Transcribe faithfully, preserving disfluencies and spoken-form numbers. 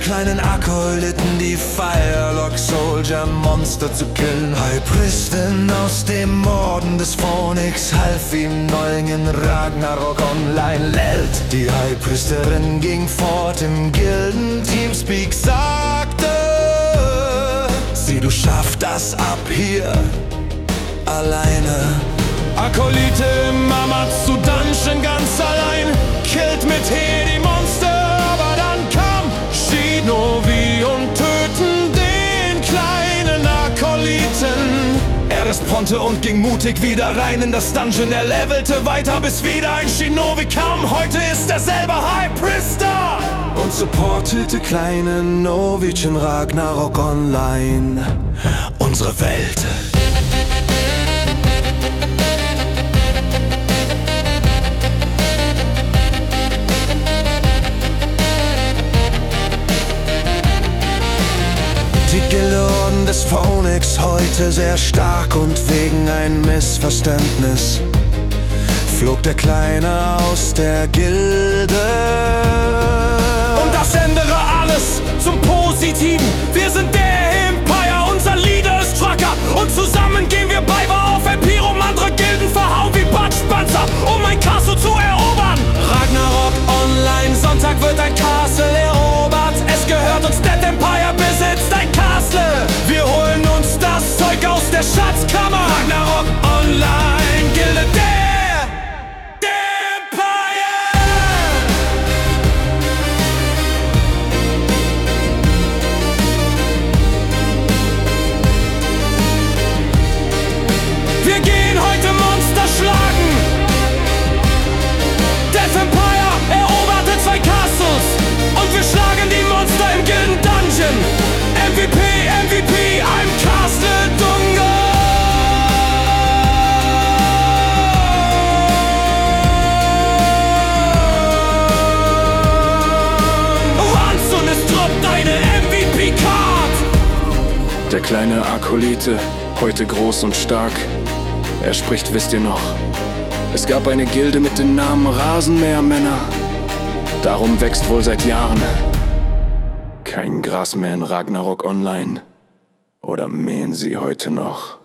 kleinen Akolyten die Firelog Soldier Monster zu killen. High Priestin aus dem Morden des Phönix half ihm Neuling in Ragnarok Online Welt. Die High Priesterin ging fort im Gilden-Teamspeak, sagte: Sieh, du schaffst das ab hier alleine. Akolyte im Amatsu-Dungeon ganz allein, killt mit He die Monster, aber dann kam Shinobi und töten den kleinen Akolyten. Er ist Ponte und ging mutig wieder rein in das Dungeon. Er levelte weiter, bis wieder ein Shinobi kam. Heute ist er selber High Priester und supportete kleine Novich in Ragnarok Online unsere Welt. Die Gilde des Phönix heute sehr stark und wegen ein Missverständnis flog der Kleine aus der Gilde. Und das ändere alles zum Positiven. Wir sind der Empire, unser Leader ist Trucker und zusammen gehen wir bei auf Empirum, andere Gilden verhauen wie Batschpanzer, um ein Castle zu erobern. Ragnarok Online, Sonntag wird ein Castle erobert. Es gehört uns, Dead Empire besitzt ein Castle. Wir holen uns das Zeug aus der Schatzkammer. Ragnarok Online, Gilde der, der Empire. Wir gehen heute Monster schlagen. Death Empire eroberte zwei Castles und wir schlagen die Monster im Gilden Dungeon. M V P, M V P, I'm Castle Dunga. Ransun, es droppt eine M V P-Card. Der kleine Akolyte, heute groß und stark. Er spricht, wisst ihr noch? Es gab eine Gilde mit dem Namen Rasenmähermänner. Darum wächst wohl seit Jahren kein Gras mehr in Ragnarok Online. Oder mähen sie heute noch?